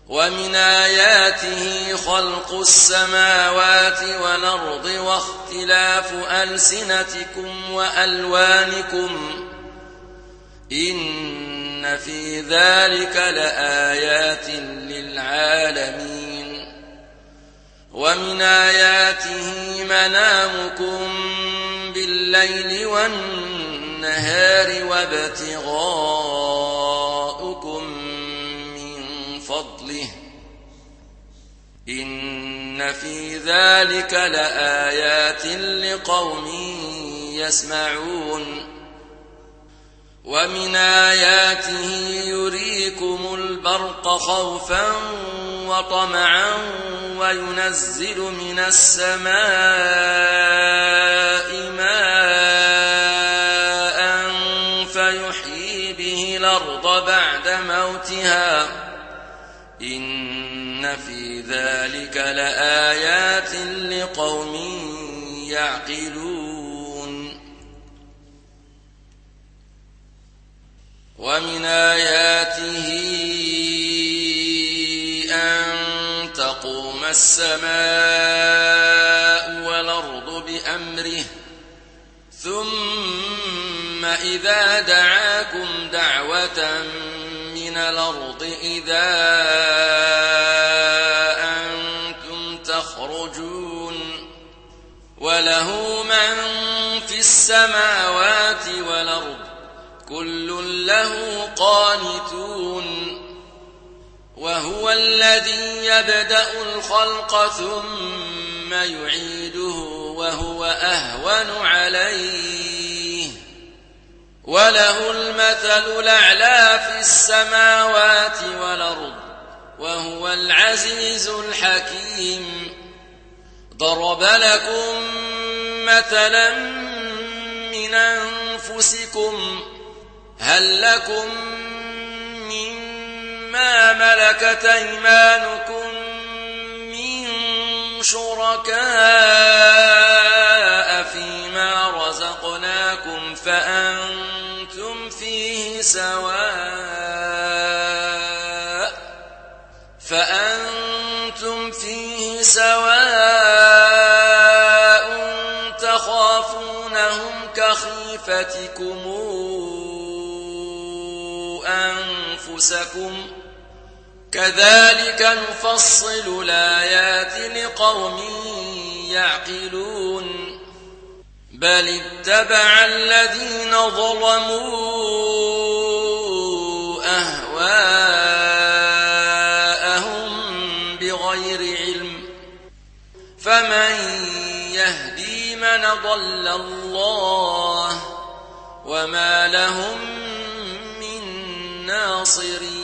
ومن آياته خلق السماوات والأرض واختلاف ألسنتكم وألوانكم إن في ذلك لآيات للعالمين ومن آياته منامكم بالليل والنهار وابتغاؤكم من فضله إن في ذلك لآيات لقوم يسمعون ومن آياته يريكم البرق خوفا وطمعا وينزل من السماء ماء فيحيي به الأرض بعد موتها إن في ذلك لآيات لقوم يعقلون ومن آياته أن تقوم السماء والأرض بأمره ثم إذا دعاكم دعوة من الأرض إذا أنتم تخرجون وله من في السماوات والأرض كل له قانتون وهو الذي يبدأ الخلق ثم يعيده وهو أهون عليه وله المثل الأعلى في السماوات والأرض وهو العزيز الحكيم ضرب لكم مثلا من أنفسكم هل لكم مما ملكت أيمانكم من شركاء فيما رزقناكم فأنتم فيه سواء تخافونهم كخيفتكم أنفسكم كذلك نفصل الآيات لقوم يعقلون بل اتبع الذين ظلموا أهواءهم بغير علم فمن يهدي من ضل الله وما لهم من ناصرين